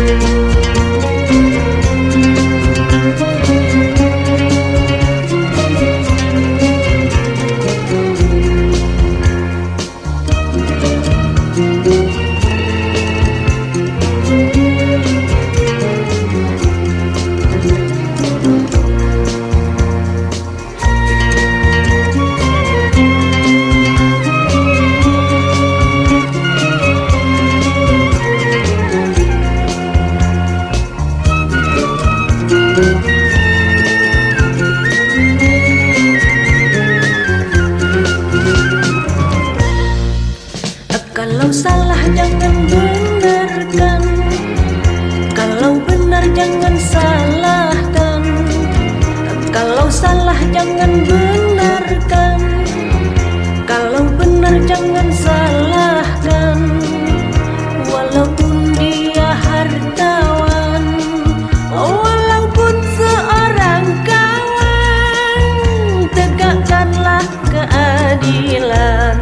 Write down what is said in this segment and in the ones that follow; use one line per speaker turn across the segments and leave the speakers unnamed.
Kalau salah jangan benarkan, kalau benar jangan salahkan. Kalau salah jangan benarkan, kalau benar jangan salahkan. Walaupun dia hartawan, walaupun seorang kawan, tegakkanlah keadilan.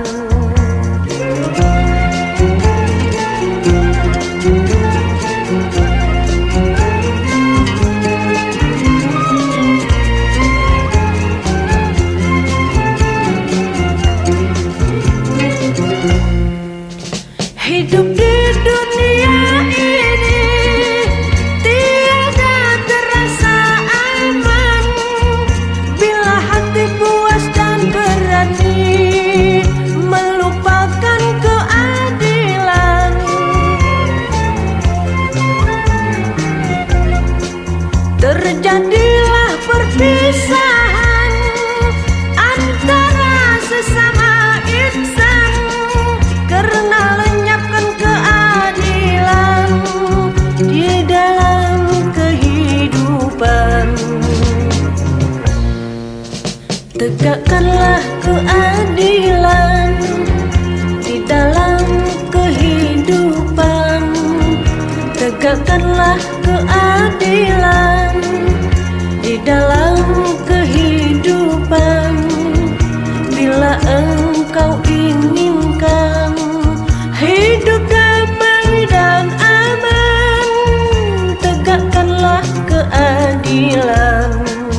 Hidup di dunia ini tiada terasa aman bila hati puas dan berani melupakan keadilan. Terjadilah perpisahan antara sesama insan karena lenyapkan keadilan di dalam kehidupan. Tegakkanlah keadilan di dalam kehidupan. Tegakkanlah keadilan di dalam kehidupan. Bila engkau inginkan hidup damai dan aman, tegakkanlah keadilan.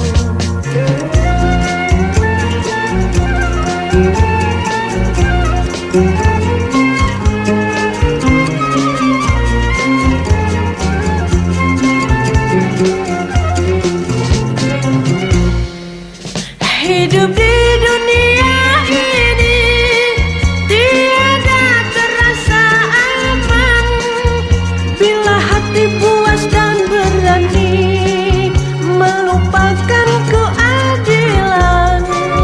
Hidup di dunia ini tiada terasa aman bila hati puas dan berani melupakan keadilan.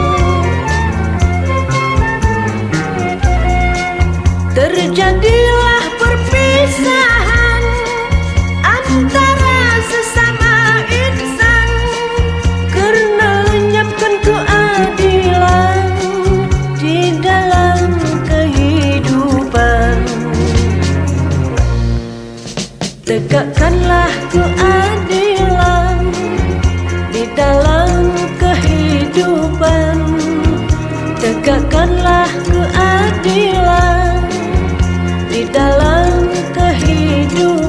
Terjadilah perpisahan antara sesama insan karena lenyapkan keadilan di dalam kehidupan. Tegakkanlah keadilan di dalam kehidupan. Tegakkanlah keadilan di dalam kehidupan.